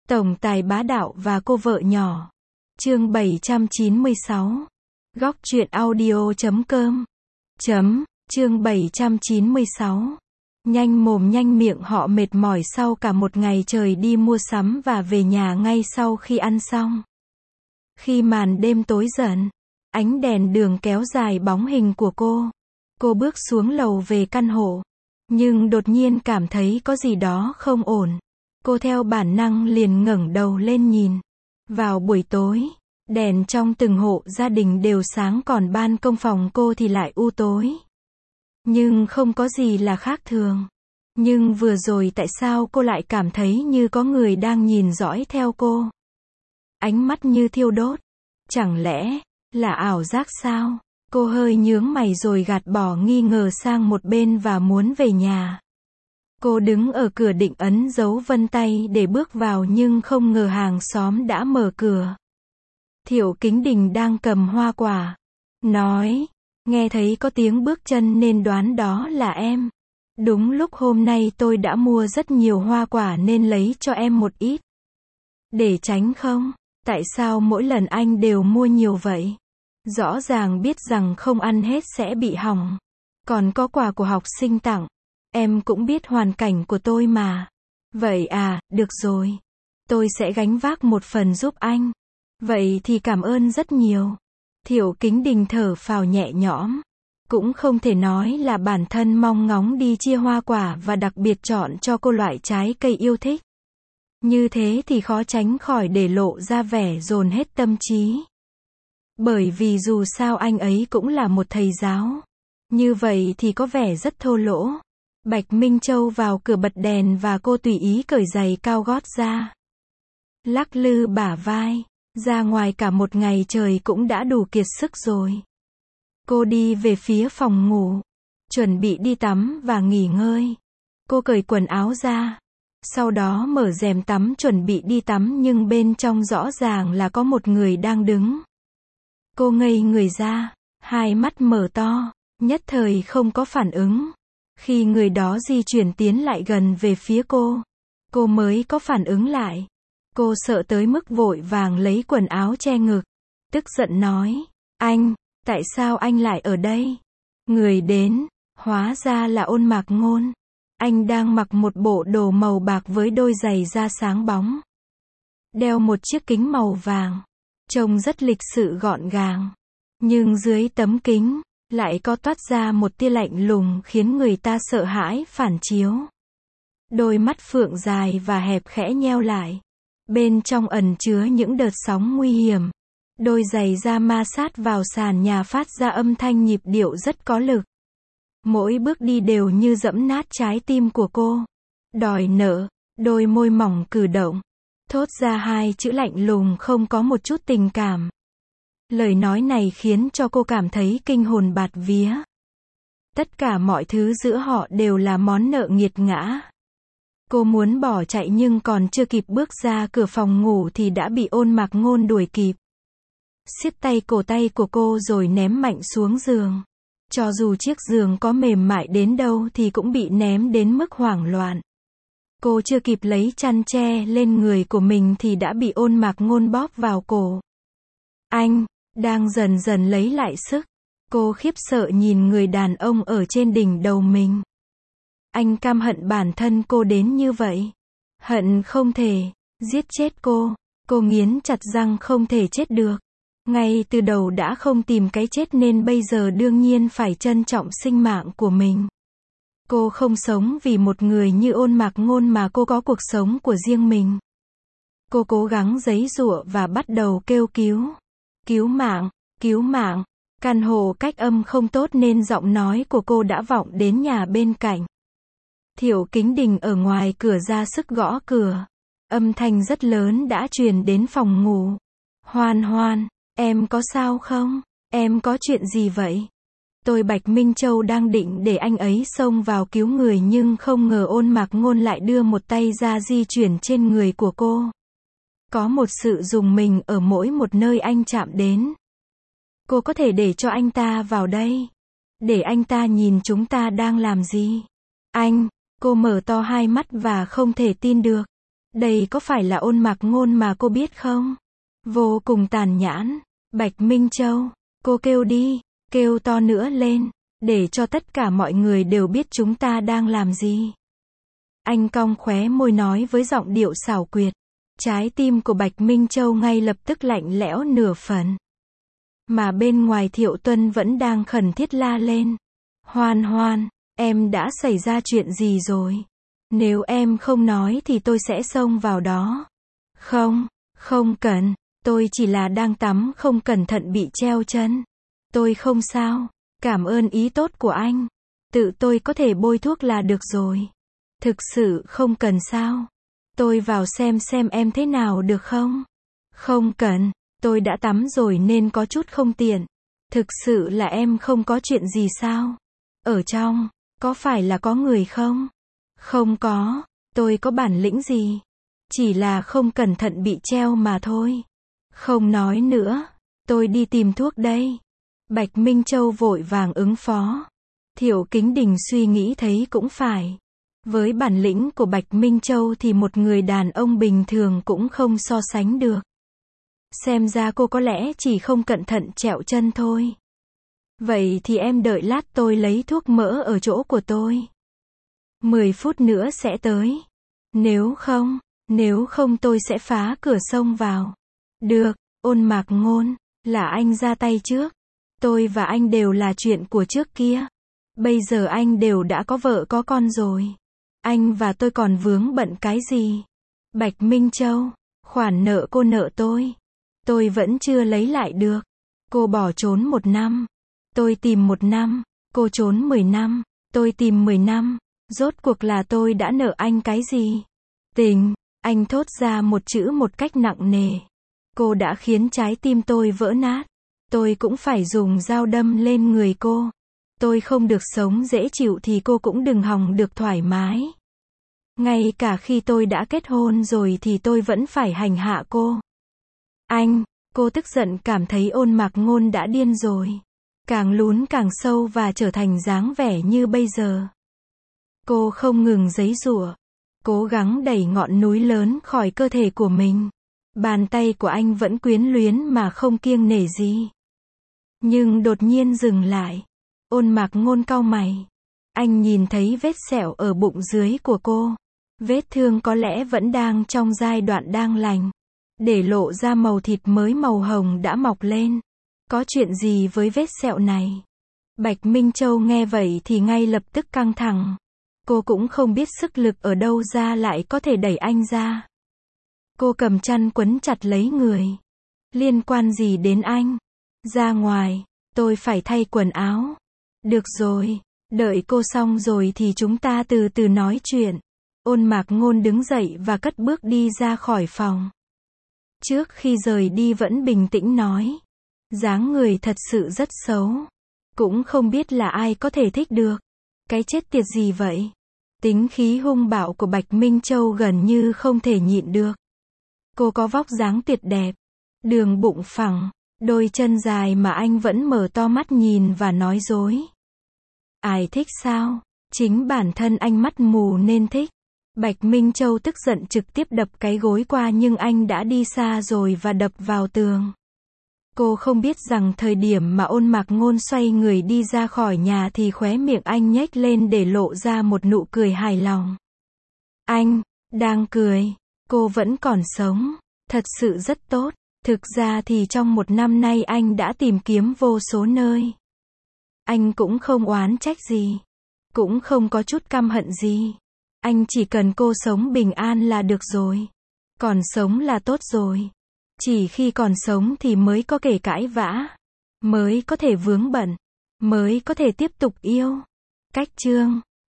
Tổng tài bá đạo và cô vợ nhỏ. Chương 796. Góc truyện audio.com. Chương 796. Nhanh mồm nhanh miệng họ mệt mỏi sau cả một ngày trời đi mua sắm và về nhà ngay sau khi ăn xong. Khi màn đêm tối dần, ánh đèn đường kéo dài bóng hình của cô. Cô bước xuống lầu về căn hộ. Nhưng đột nhiên cảm thấy có gì đó không ổn. Cô theo bản năng liền ngẩng đầu lên nhìn. Vào buổi tối, đèn trong từng hộ gia đình đều sáng còn ban công phòng cô thì lại u tối. Nhưng không có gì là khác thường. Nhưng vừa rồi tại sao cô lại cảm thấy như có người đang nhìn dõi theo cô? Ánh mắt như thiêu đốt. Chẳng lẽ là ảo giác sao? Cô hơi nhướng mày rồi gạt bỏ nghi ngờ sang một bên và muốn về nhà. Cô đứng ở cửa định ấn dấu vân tay để bước vào nhưng không ngờ hàng xóm đã mở cửa. Thiệu Kính Đình đang cầm hoa quả. Nói, nghe thấy có tiếng bước chân nên đoán đó là em. Đúng lúc hôm nay tôi đã mua rất nhiều hoa quả nên lấy cho em một ít. Để tránh không? Tại sao mỗi lần anh đều mua nhiều vậy? Rõ ràng biết rằng không ăn hết sẽ bị hỏng. Còn có quà của học sinh tặng. Em cũng biết hoàn cảnh của tôi mà. Vậy à, được rồi. Tôi sẽ gánh vác một phần giúp anh. Vậy thì cảm ơn rất nhiều. Thiệu Kính Đình thở phào nhẹ nhõm. Cũng không thể nói là bản thân mong ngóng đi chia hoa quả và đặc biệt chọn cho cô loại trái cây yêu thích. Như thế thì khó tránh khỏi để lộ ra vẻ dồn hết tâm trí. Bởi vì dù sao anh ấy cũng là một thầy giáo. Như vậy thì có vẻ rất thô lỗ. Bạch Minh Châu vào cửa bật đèn và cô tùy ý cởi giày cao gót ra. Lắc lư bả vai. Ra ngoài cả một ngày trời cũng đã đủ kiệt sức rồi. Cô đi về phía phòng ngủ. Chuẩn bị đi tắm và nghỉ ngơi. Cô cởi quần áo ra. Sau đó mở rèm tắm chuẩn bị đi tắm nhưng bên trong rõ ràng là có một người đang đứng. Cô ngây người ra. Hai mắt mở to. Nhất thời không có phản ứng. Khi người đó di chuyển tiến lại gần về phía cô mới có phản ứng lại. Cô sợ tới mức vội vàng lấy quần áo che ngực. Tức giận nói, anh, tại sao anh lại ở đây? Người đến, hóa ra là Ôn Mạc Ngôn. Anh đang mặc một bộ đồ màu bạc với đôi giày da sáng bóng. Đeo một chiếc kính màu vàng. Trông rất lịch sự gọn gàng. Nhưng dưới tấm kính lại có toát ra một tia lạnh lùng khiến người ta sợ hãi phản chiếu. Đôi mắt phượng dài và hẹp khẽ nheo lại. Bên trong ẩn chứa những đợt sóng nguy hiểm. Đôi giày da ma sát vào sàn nhà phát ra âm thanh nhịp điệu rất có lực. Mỗi bước đi đều như giẫm nát trái tim của cô. Đòi nợ, đôi môi mỏng cử động. Thốt ra hai chữ lạnh lùng không có một chút tình cảm. Lời nói này khiến cho cô cảm thấy kinh hồn bạt vía. Tất cả mọi thứ giữa họ đều là món nợ nghiệt ngã. Cô muốn bỏ chạy nhưng còn chưa kịp bước ra cửa phòng ngủ thì đã bị Ôn Mạc Ngôn đuổi kịp. Siết tay cổ tay của cô rồi ném mạnh xuống giường. Cho dù chiếc giường có mềm mại đến đâu thì cũng bị ném đến mức hoảng loạn. Cô chưa kịp lấy chăn che lên người của mình thì đã bị Ôn Mạc Ngôn bóp vào cổ. Anh đang dần dần lấy lại sức. Cô khiếp sợ nhìn người đàn ông ở trên đỉnh đầu mình. Anh căm hận bản thân cô đến như vậy. Hận không thể giết chết cô. Cô nghiến chặt răng không thể chết được. Ngay từ đầu đã không tìm cái chết nên bây giờ đương nhiên phải trân trọng sinh mạng của mình. Cô không sống vì một người như Ôn Mạc Ngôn mà cô có cuộc sống của riêng mình. Cô cố gắng giãy giụa và bắt đầu kêu cứu. Cứu mạng, cứu mạng. Căn hộ cách âm không tốt nên giọng nói của cô đã vọng đến nhà bên cạnh. Thiệu Kính Đình ở ngoài cửa ra sức gõ cửa. Âm thanh rất lớn đã truyền đến phòng ngủ. Hoan Hoan, em có sao không? Em có chuyện gì vậy? Tôi Bạch Minh Châu đang định để anh ấy xông vào cứu người nhưng không ngờ Ôn Mạc Ngôn lại đưa một tay ra di chuyển trên người của cô. Có một sự rùng mình ở mỗi một nơi anh chạm đến. Cô có thể để cho anh ta vào đây. Để anh ta nhìn chúng ta đang làm gì. Anh, cô mở to hai mắt và không thể tin được. Đây có phải là Ôn Mạc Ngôn mà cô biết không? Vô cùng tàn nhẫn. Bạch Minh Châu, cô kêu đi, kêu to nữa lên, để cho tất cả mọi người đều biết chúng ta đang làm gì. Anh cong khóe môi nói với giọng điệu xảo quyệt. Trái tim của Bạch Minh Châu ngay lập tức lạnh lẽo nửa phần. Mà bên ngoài Thiệu Tuân vẫn đang khẩn thiết la lên. Hoan Hoan, em đã xảy ra chuyện gì rồi? Nếu em không nói thì tôi sẽ xông vào đó. Không, không cần, tôi chỉ là đang tắm không cẩn thận bị treo chân. Tôi không sao, cảm ơn ý tốt của anh. Tự tôi có thể bôi thuốc là được rồi. Thực sự không cần sao? Tôi vào xem em thế nào được không? Không cần, tôi đã tắm rồi nên có chút không tiện. Thực sự là em không có chuyện gì sao? Ở trong, có phải là có người không? Không có, tôi có bản lĩnh gì? Chỉ là không cẩn thận bị treo mà thôi. Không nói nữa, tôi đi tìm thuốc đây. Bạch Minh Châu vội vàng ứng phó. Thiệu Kính Đình suy nghĩ thấy cũng phải. Với bản lĩnh của Bạch Minh Châu thì một người đàn ông bình thường cũng không so sánh được. Xem ra cô có lẽ chỉ không cẩn thận trẹo chân thôi. Vậy thì em đợi lát tôi lấy thuốc mỡ ở chỗ của tôi. 10 phút nữa sẽ tới. Nếu không tôi sẽ phá cửa xông vào. Được, Ôn Mạc Ngôn, là anh ra tay trước. Tôi và anh đều là chuyện của trước kia. Bây giờ anh đều đã có vợ có con rồi. Anh và tôi còn vướng bận cái gì? Bạch Minh Châu, khoản nợ cô nợ tôi vẫn chưa lấy lại được. Cô bỏ trốn 1 năm. Tôi tìm 1 năm. Cô trốn 10 năm. Tôi tìm 10 năm. Rốt cuộc là tôi đã nợ anh cái gì? Tình, anh thốt ra một chữ một cách nặng nề. Cô đã khiến trái tim tôi vỡ nát. Tôi cũng phải dùng dao đâm lên người cô. Tôi không được sống dễ chịu thì cô cũng đừng hòng được thoải mái. Ngay cả khi tôi đã kết hôn rồi thì tôi vẫn phải hành hạ cô. Cô tức giận cảm thấy Ôn Mạc Ngôn đã điên rồi. Càng lún càng sâu và trở thành dáng vẻ như bây giờ. Cô không ngừng giãy giụa, cố gắng đẩy ngọn núi lớn khỏi cơ thể của mình. Bàn tay của anh vẫn quyến luyến mà không kiêng nể gì. Nhưng đột nhiên dừng lại. Ôn Mạc Ngôn cau mày. Anh nhìn thấy vết sẹo ở bụng dưới của cô. Vết thương có lẽ vẫn đang trong giai đoạn đang lành. Để lộ ra màu thịt mới màu hồng đã mọc lên. Có chuyện gì với vết sẹo này? Bạch Minh Châu nghe vậy thì ngay lập tức căng thẳng. Cô cũng không biết sức lực ở đâu ra lại có thể đẩy anh ra. Cô cầm chăn quấn chặt lấy người. Liên quan gì đến anh? Ra ngoài, tôi phải thay quần áo. Được rồi, đợi cô xong rồi thì chúng ta từ từ nói chuyện. Ôn Mạc Ngôn đứng dậy và cất bước đi ra khỏi phòng. Trước khi rời đi vẫn bình tĩnh nói. Dáng người thật sự rất xấu. Cũng không biết là ai có thể thích được. Cái chết tiệt gì vậy? Tính khí hung bạo của Bạch Minh Châu gần như không thể nhịn được. Cô có vóc dáng tuyệt đẹp. Đường bụng phẳng. Đôi chân dài mà anh vẫn mở to mắt nhìn và nói dối. Ai thích sao? Chính bản thân anh mắt mù nên thích. Bạch Minh Châu tức giận trực tiếp đập cái gối qua nhưng anh đã đi xa rồi và đập vào tường. Cô không biết rằng thời điểm mà Ôn Mạc Ngôn xoay người đi ra khỏi nhà thì khóe miệng anh nhếch lên để lộ ra một nụ cười hài lòng. Anh đang cười. Cô vẫn còn sống. Thật sự rất tốt. Thực ra thì trong 1 năm nay anh đã tìm kiếm vô số nơi. Anh cũng không oán trách gì. Cũng không có chút căm hận gì. Anh chỉ cần cô sống bình an là được rồi. Còn sống là tốt rồi. Chỉ khi còn sống thì mới có thể cãi vã. Mới có thể vướng bận. Mới có thể tiếp tục yêu. Cách chương